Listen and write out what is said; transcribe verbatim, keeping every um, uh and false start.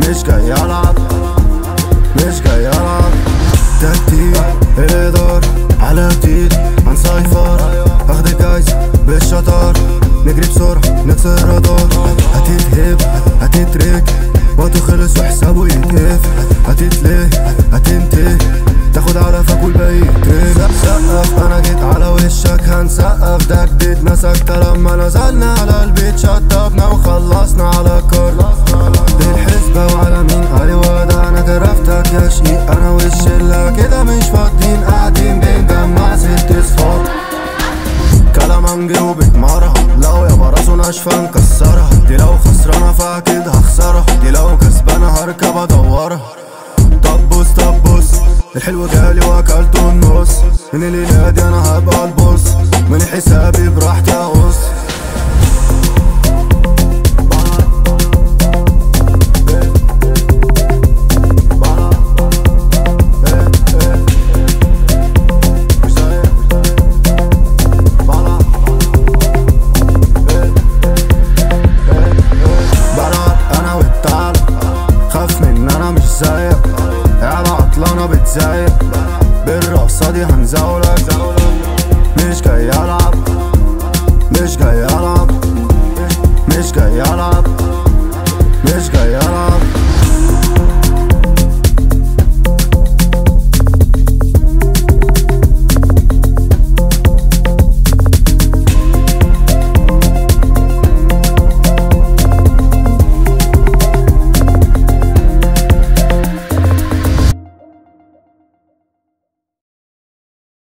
مش جاي العب مش جاي العب. تكتيك الادار على جديد عن سايفر، اخد جايزة بالشطار، نجري بسرعة نكسر الرادار. هتتهب هتترك وقته خلص وحسابه يتهف، هتتليه هتنتهي تاخد على فك والباقي يترك. سقف انا جيت على وشك هنسقف، ده جديد مسكت لما نزلنا على البيت، شطبنا وخلصنا على الكار بالحسبة وعلى مين. ايوه ده انا كرفتك يا شقيق، انا والشلة كده مش فاضيين قاعدين بنجمع ست صفار. كلام هنجيب مرة لو يابا راسه ناشفة نكسرها، دي لو خسرانة فاكيد هخسرها، دي لو كسبانة هركب ادورها. طب بص طب بص الحلو جالي واكلته النص، من الليلة دي انا هبقى البص، من حسابي براحتي